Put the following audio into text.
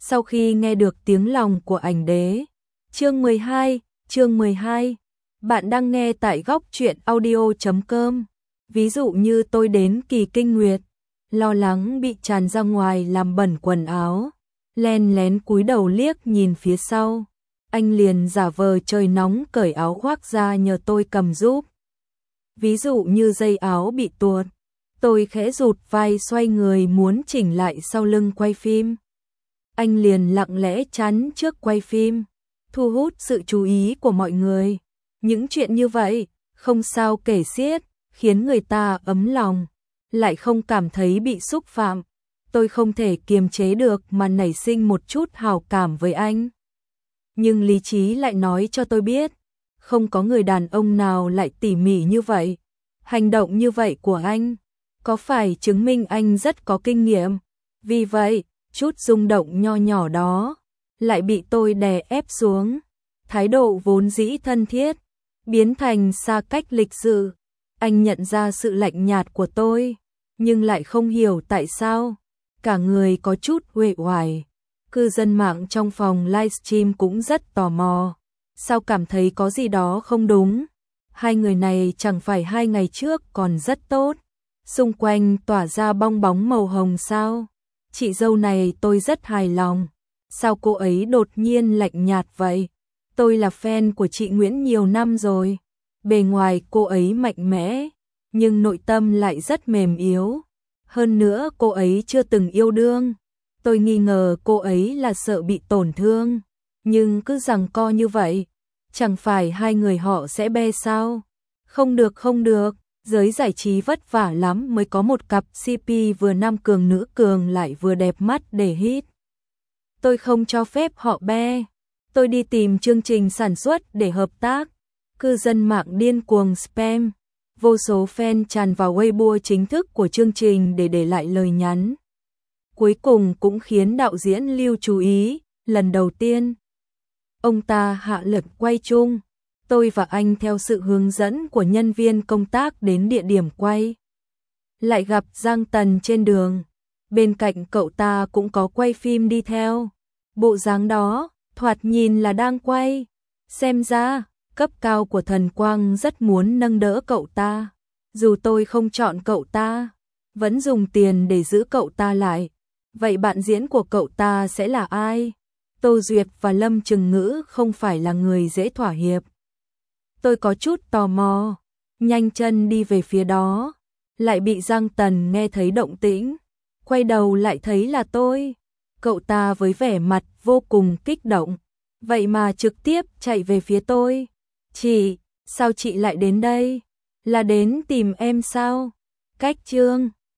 Sau khi nghe được tiếng lòng của ảnh đế. Chương 12. Bạn đang nghe tại góc truyện audio.com. Ví dụ như tôi đến kỳ kinh nguyệt, lo lắng bị tràn ra ngoài làm bẩn quần áo, len lén cúi đầu liếc nhìn phía sau. Anh liền giả vờ trời nóng cởi áo khoác ra nhờ tôi cầm giúp. Ví dụ như dây áo bị tuột, tôi khẽ rụt vai xoay người muốn chỉnh lại sau lưng quay phim. Anh liền lặng lẽ chắn trước quay phim, thu hút sự chú ý của mọi người. Những chuyện như vậy, không sao kể xiết, khiến người ta ấm lòng, lại không cảm thấy bị xúc phạm. Tôi không thể kiềm chế được mà nảy sinh một chút hảo cảm với anh. Nhưng lý trí lại nói cho tôi biết, không có người đàn ông nào lại tỉ mỉ như vậy. Hành động như vậy của anh, có phải chứng minh anh rất có kinh nghiệm? Vì vậy, chút rung động nho nhỏ đó, lại bị tôi đè ép xuống. Thái độ vốn dĩ thân thiết, biến thành xa cách lịch sự. Anh nhận ra sự lạnh nhạt của tôi, nhưng lại không hiểu tại sao. Cả người có chút uể oải. Cư dân mạng trong phòng livestream cũng rất tò mò. Sao cảm thấy có gì đó không đúng? Hai người này chẳng phải 2 ngày trước còn rất tốt. Xung quanh tỏa ra bong bóng màu hồng sao? Chị dâu này tôi rất hài lòng. Sao cô ấy đột nhiên lạnh nhạt vậy? Tôi là fan của chị Nguyễn nhiều năm rồi. Bề ngoài cô ấy mạnh mẽ, nhưng nội tâm lại rất mềm yếu. Hơn nữa cô ấy chưa từng yêu đương. Tôi nghi ngờ cô ấy là sợ bị tổn thương. Nhưng cứ giằng co như vậy, chẳng phải hai người họ sẽ be sao? Không được. Giới giải trí vất vả lắm mới có một cặp CP vừa nam cường nữ cường lại vừa đẹp mắt để hit. Tôi không cho phép họ be. Tôi đi tìm chương trình sản xuất để hợp tác. Cư dân mạng điên cuồng spam. Vô số fan tràn vào Weibo chính thức của chương trình để lại lời nhắn. Cuối cùng cũng khiến đạo diễn Lưu chú ý. Lần đầu tiên, ông ta hạ lệnh quay chung. Tôi và anh theo sự hướng dẫn của nhân viên công tác đến địa điểm quay. Lại gặp Giang Tần trên đường. Bên cạnh cậu ta cũng có quay phim đi theo. Bộ dáng đó, thoạt nhìn là đang quay. Xem ra, cấp cao của Thần Quang rất muốn nâng đỡ cậu ta. Dù tôi không chọn cậu ta, vẫn dùng tiền để giữ cậu ta lại. Vậy bạn diễn của cậu ta sẽ là ai? Tô Duyệt và Lâm Trừng Ngữ không phải là người dễ thỏa hiệp. Tôi có chút tò mò, nhanh chân đi về phía đó, lại bị Giang Tần nghe thấy động tĩnh, quay đầu lại thấy là tôi. Cậu ta với vẻ mặt vô cùng kích động, vậy mà trực tiếp chạy về phía tôi. Chị, sao chị lại đến đây? Là đến tìm em sao? Cách chương